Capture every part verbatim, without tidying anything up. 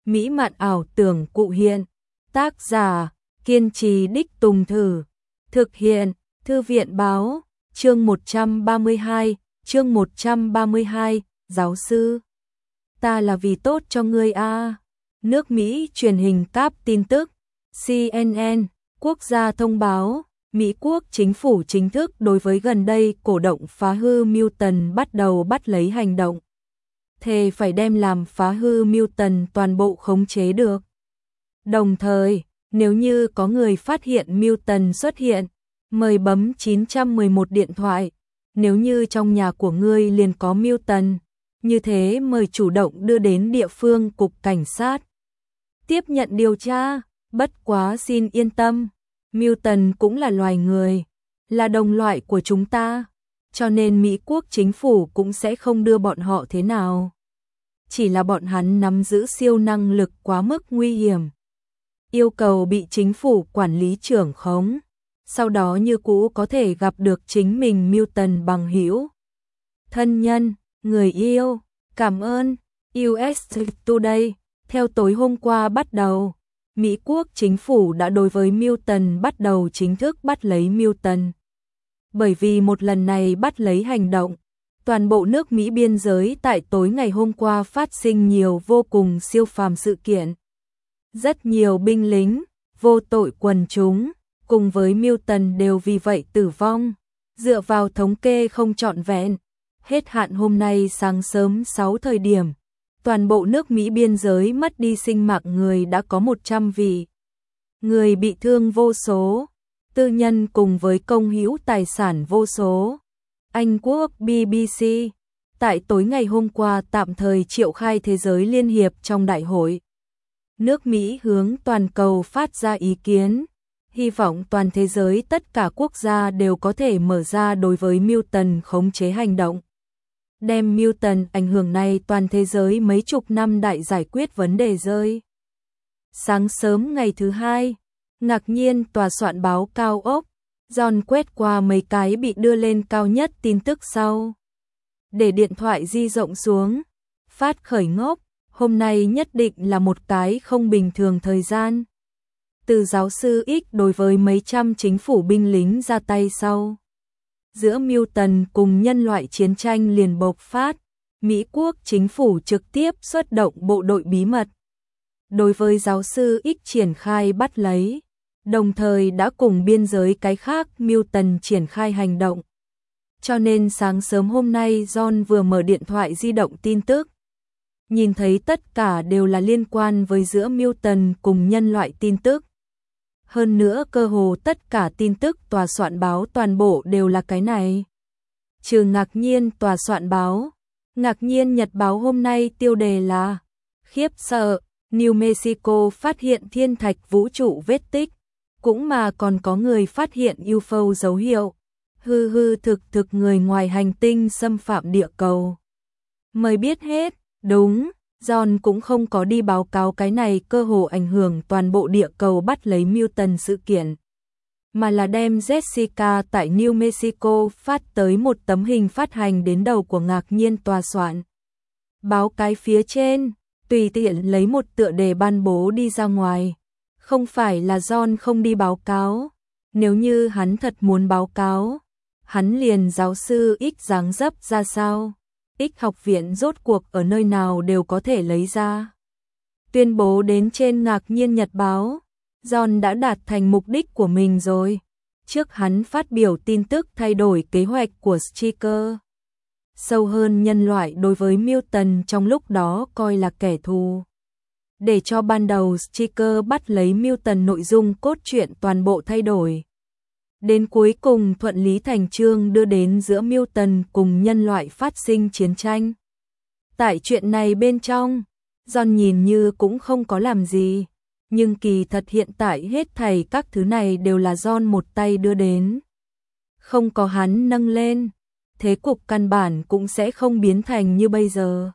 mỹ mạn ảo tưởng cụ hiện. Tác giả, kiên trì đích Tùng Thử. Thực hiện, Thư viện Báo. Chương một trăm ba mươi hai, chương một trăm ba mươi hai, giáo sư. Ta là vì tốt cho ngươi a. À. Nước Mỹ truyền hình cáp tin tức. xê en en, quốc gia thông báo, Mỹ quốc chính phủ chính thức đối với gần đây cổ động phá hư Milton bắt đầu bắt lấy hành động. Thề phải đem làm phá hư Milton toàn bộ khống chế được. Đồng thời, nếu như có người phát hiện Milton xuất hiện, mời bấm chín một một điện thoại. Nếu như trong nhà của ngươi liền có Milton, như thế mời chủ động đưa đến địa phương cục cảnh sát. Tiếp nhận điều tra, bất quá xin yên tâm, Milton cũng là loài người, là đồng loại của chúng ta, cho nên Mỹ quốc chính phủ cũng sẽ không đưa bọn họ thế nào. Chỉ là bọn hắn nắm giữ siêu năng lực quá mức nguy hiểm. Yêu cầu bị chính phủ quản lý trưởng khống, sau đó như cũ có thể gặp được chính mình Milton bằng hữu. Thân nhân, người yêu, cảm ơn, u ét Today, theo tối hôm qua bắt đầu, Mỹ quốc chính phủ đã đối với Milton bắt đầu chính thức bắt lấy Milton. Bởi vì một lần này bắt lấy hành động, toàn bộ nước Mỹ biên giới tại tối ngày hôm qua phát sinh nhiều vô cùng siêu phàm sự kiện. Rất nhiều binh lính, vô tội quần chúng, cùng với Milton đều vì vậy tử vong. Dựa vào thống kê không trọn vẹn, hết hạn hôm nay sáng sớm sáu thời điểm, toàn bộ nước Mỹ biên giới mất đi sinh mạng người đã có một trăm vị. Người bị thương vô số, tư nhân cùng với công hữu tài sản vô số. Anh quốc bê bê xê, tại tối ngày hôm qua tạm thời triệu khai Thế giới Liên hiệp trong đại hội. Nước Mỹ hướng toàn cầu phát ra ý kiến, hy vọng toàn thế giới tất cả quốc gia đều có thể mở ra đối với Milton khống chế hành động. Đem Milton ảnh hưởng này toàn thế giới mấy chục năm đại giải quyết vấn đề rơi. Sáng sớm ngày thứ hai, ngạc nhiên tòa soạn báo cao ốc, John quét qua mấy cái bị đưa lên cao nhất tin tức sau. Để điện thoại di rộng xuống, phát khởi ngốc, hôm nay nhất định là một cái không bình thường thời gian. Từ giáo sư X đối với mấy trăm chính phủ binh lính ra tay sau. Giữa Milton cùng nhân loại chiến tranh liền bộc phát, Mỹ quốc chính phủ trực tiếp xuất động bộ đội bí mật. Đối với giáo sư X triển khai bắt lấy, đồng thời đã cùng biên giới cái khác Milton triển khai hành động. Cho nên sáng sớm hôm nay John vừa mở điện thoại di động tin tức. Nhìn thấy tất cả đều là liên quan với giữa Milton cùng nhân loại tin tức. Hơn nữa cơ hồ tất cả tin tức tòa soạn báo toàn bộ đều là cái này. Trừ ngạc nhiên tòa soạn báo, ngạc nhiên nhật báo hôm nay tiêu đề là khiếp sợ, New Mexico phát hiện thiên thạch vũ trụ vết tích, cũng mà còn có người phát hiện u ép ô dấu hiệu, hư hư thực thực người ngoài hành tinh xâm phạm địa cầu. Mới biết hết, đúng. John cũng không có đi báo cáo cái này cơ hồ ảnh hưởng toàn bộ địa cầu bắt lấy Milton sự kiện, mà là đem Jessica tại New Mexico phát tới một tấm hình phát hành đến đầu của ngạc nhiên tòa soạn. Báo cái phía trên, tùy tiện lấy một tựa đề ban bố đi ra ngoài. Không phải là John không đi báo cáo, nếu như hắn thật muốn báo cáo, hắn liền giáo sư X dáng dấp ra sao. X học viện rốt cuộc ở nơi nào đều có thể lấy ra. Tuyên bố đến trên ngạc nhiên nhật báo, John đã đạt thành mục đích của mình rồi. Trước hắn phát biểu tin tức thay đổi kế hoạch của Stryker. Sâu hơn nhân loại đối với Milton trong lúc đó coi là kẻ thù. Để cho ban đầu Stryker bắt lấy Milton nội dung cốt truyện toàn bộ thay đổi. Đến cuối cùng thuận lý thành chương đưa đến giữa Milton cùng nhân loại phát sinh chiến tranh. Tại chuyện này bên trong, John nhìn như cũng không có làm gì, nhưng kỳ thật hiện tại hết thảy các thứ này đều là John một tay đưa đến. Không có hắn nâng lên, thế cục căn bản cũng sẽ không biến thành như bây giờ.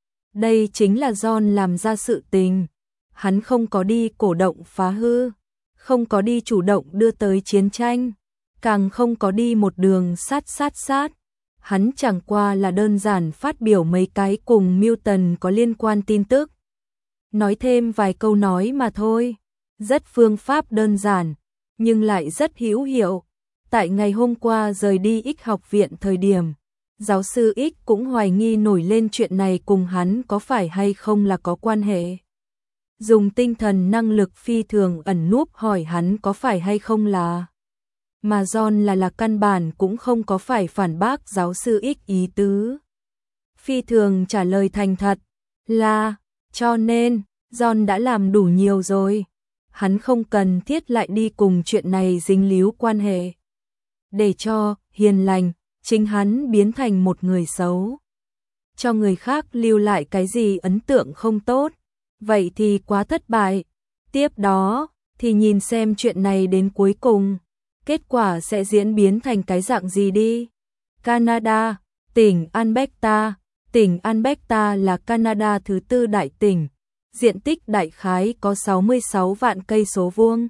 Đây chính là John làm ra sự tình, hắn không có đi cổ động phá hư. Không có đi chủ động đưa tới chiến tranh, càng không có đi một đường sát sát sát. Hắn chẳng qua là đơn giản phát biểu mấy cái cùng Milton có liên quan tin tức. nói thêm vài câu nói mà thôi. Rất phương pháp đơn giản, nhưng lại rất hữu hiệu. Tại ngày hôm qua rời đi X học viện thời điểm, giáo sư X cũng hoài nghi nổi lên chuyện này cùng hắn có phải hay không là có quan hệ. Dùng tinh thần năng lực phi thường ẩn núp hỏi hắn có phải hay không là. Mà John là là căn bản cũng không có phải phản bác giáo sư X ý tứ. Phi thường trả lời thành thật là, cho nên, John đã làm đủ nhiều rồi. Hắn không cần thiết lại đi cùng chuyện này dính líu quan hệ. Để cho, hiền lành, chính hắn biến thành một người xấu. Cho người khác lưu lại cái gì ấn tượng không tốt, vậy thì quá thất bại. Tiếp đó, thì nhìn xem chuyện này đến cuối cùng, kết quả sẽ diễn biến thành cái dạng gì đi. Canada, tỉnh Alberta. Tỉnh Alberta là Canada thứ tư đại tỉnh, diện tích đại khái có sáu mươi sáu vạn cây số vuông.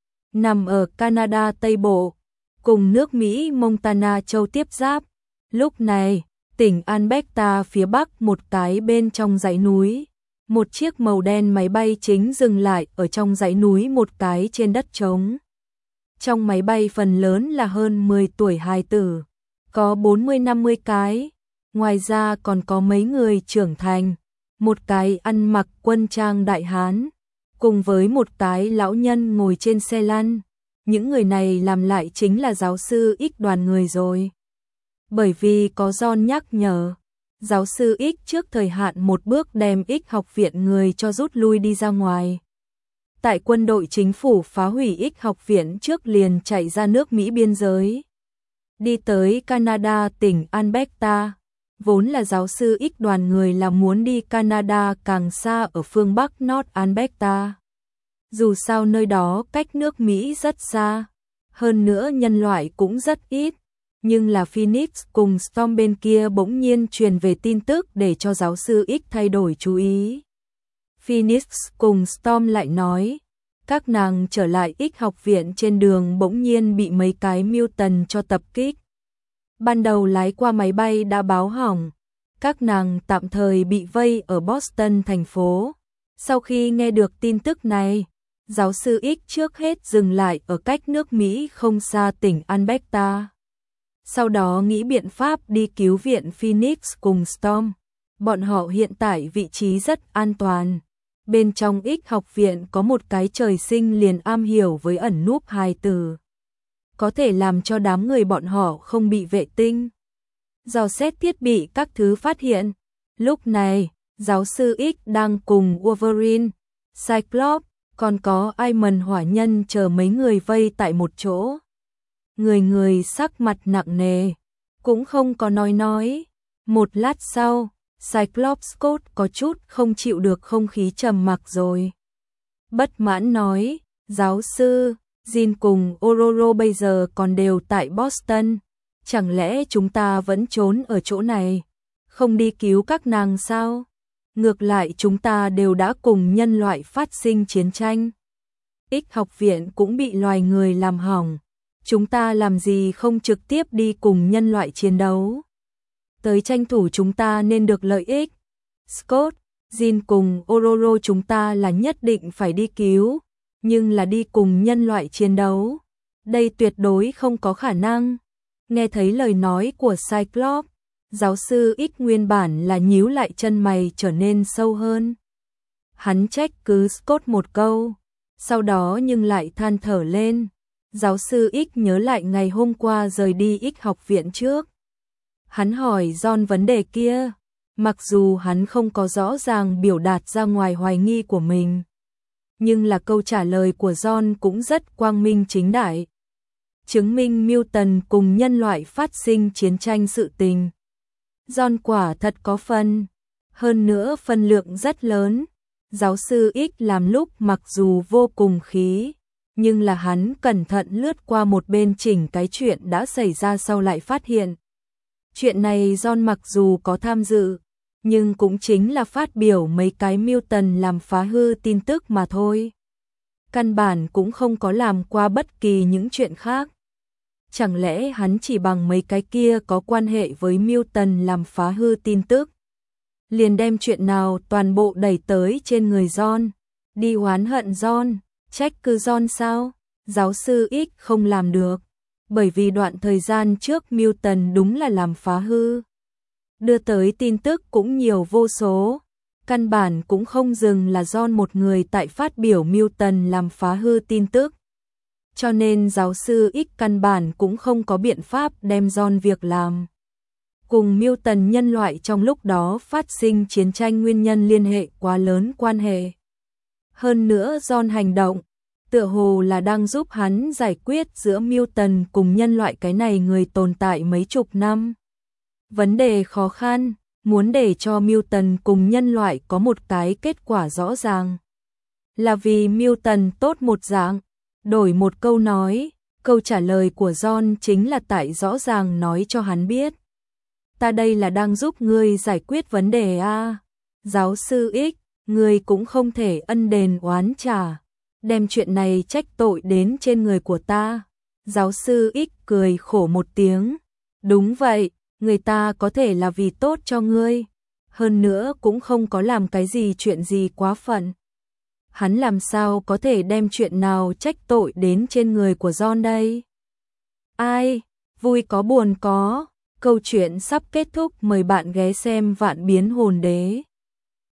Nằm ở Canada Tây Bộ, cùng nước Mỹ Montana châu tiếp giáp. Lúc này, tỉnh Alberta phía bắc một cái bên trong dãy núi, một chiếc màu đen máy bay chính dừng lại ở trong dãy núi một cái trên đất trống. Trong máy bay phần lớn là hơn mười tuổi hài tử, có bốn mươi năm mươi cái. Ngoài ra còn có mấy người trưởng thành, một cái ăn mặc quân trang đại hán, cùng với một cái lão nhân ngồi trên xe lăn. Những người này làm lại chính là giáo sư X đoàn người rồi. Bởi vì có John nhắc nhở, giáo sư X trước thời hạn một bước đem X học viện người cho rút lui đi ra ngoài. Tại quân đội chính phủ phá hủy X học viện trước liền chạy ra nước Mỹ biên giới. Đi tới Canada tỉnh Alberta. Vốn là giáo sư X đoàn người là muốn đi Canada càng xa ở phương Bắc North Alberta. Dù sao nơi đó cách nước Mỹ rất xa, hơn nữa nhân loại cũng rất ít, nhưng là Phoenix cùng Storm bên kia bỗng nhiên truyền về tin tức để cho giáo sư X thay đổi chú ý. Phoenix cùng Storm lại nói, các nàng trở lại X học viện trên đường bỗng nhiên bị mấy cái mutant cho tập kích. Ban đầu lái qua máy bay đã báo hỏng, các nàng tạm thời bị vây ở Boston thành phố. Sau khi nghe được tin tức này, giáo sư X trước hết dừng lại ở cách nước Mỹ không xa tỉnh Alberta. Sau đó nghĩ biện pháp đi cứu viện Phoenix cùng Storm. Bọn họ hiện tại vị trí rất an toàn. Bên trong X học viện có một cái trời sinh liền am hiểu với ẩn núp hài tử, có thể làm cho đám người bọn họ không bị vệ tinh dò xét thiết bị các thứ phát hiện. Lúc này, giáo sư X đang cùng Wolverine, Cyclops, còn có Iron hỏa nhân chờ mấy người vây tại một chỗ. Người người sắc mặt nặng nề, cũng không có nói nói. Một lát sau, Cyclops Scott có chút không chịu được không khí trầm mặc rồi. Bất mãn nói, giáo sư, Jin cùng Ororo bây giờ còn đều tại Boston. Chẳng lẽ chúng ta vẫn trốn ở chỗ này, không đi cứu các nàng sao? Ngược lại chúng ta đều đã cùng nhân loại phát sinh chiến tranh. X học viện cũng bị loài người làm hỏng. Chúng ta làm gì không trực tiếp đi cùng nhân loại chiến đấu? Tới tranh thủ chúng ta nên được lợi ích. Scott, Jin cùng Ororo chúng ta là nhất định phải đi cứu, nhưng là đi cùng nhân loại chiến đấu. Đây tuyệt đối không có khả năng. Nghe thấy lời nói của Cyclops, giáo sư X nguyên bản là nhíu lại chân mày trở nên sâu hơn. Hắn trách cứ Scott một câu, sau đó nhưng lại than thở lên. Giáo sư X nhớ lại ngày hôm qua rời đi X học viện trước. Hắn hỏi John vấn đề kia, mặc dù hắn không có rõ ràng biểu đạt ra ngoài hoài nghi của mình, nhưng là câu trả lời của John cũng rất quang minh chính đại. Chứng minh Mutant cùng nhân loại phát sinh chiến tranh sự tình. John quả thật có phần, hơn nữa phân lượng rất lớn. Giáo sư X làm lúc mặc dù vô cùng khí, nhưng là hắn cẩn thận lướt qua một bên chỉnh cái chuyện đã xảy ra sau lại phát hiện. Chuyện này John mặc dù có tham dự, nhưng cũng chính là phát biểu mấy cái mutant làm phá hư tin tức mà thôi. Căn bản cũng không có làm qua bất kỳ những chuyện khác. Chẳng lẽ hắn chỉ bằng mấy cái kia có quan hệ với mutant làm phá hư tin tức? liền đem chuyện nào toàn bộ đẩy tới trên người John, đi oán hận John, trách cứ John sao? Giáo sư X không làm được, bởi vì đoạn thời gian trước Milton đúng là làm phá hư. Đưa tới tin tức cũng nhiều vô số, căn bản cũng không dừng là John một người tại phát biểu Milton làm phá hư tin tức. Cho nên giáo sư X căn bản cũng không có biện pháp đem John việc làm cùng Milton nhân loại trong lúc đó phát sinh chiến tranh nguyên nhân liên hệ quá lớn quan hệ. Hơn nữa John hành động, tựa hồ là đang giúp hắn giải quyết giữa Milton cùng nhân loại cái này người tồn tại mấy chục năm. Vấn đề khó khăn, muốn để cho Milton cùng nhân loại có một cái kết quả rõ ràng. Là vì Milton tốt một dạng, đổi một câu nói, câu trả lời của John chính là tại rõ ràng nói cho hắn biết. Ta đây là đang giúp ngươi giải quyết vấn đề a. Giáo sư X, ngươi cũng không thể ân đền oán trả, đem chuyện này trách tội đến trên người của ta. Giáo sư X cười khổ một tiếng, đúng vậy, người ta có thể là vì tốt cho ngươi, hơn nữa cũng không có làm cái gì chuyện gì quá phận. Hắn làm sao có thể đem chuyện nào trách tội đến trên người của John đây? Ai, vui có buồn có, câu chuyện sắp kết thúc, mời bạn ghé xem Vạn Biến Hồn Đế.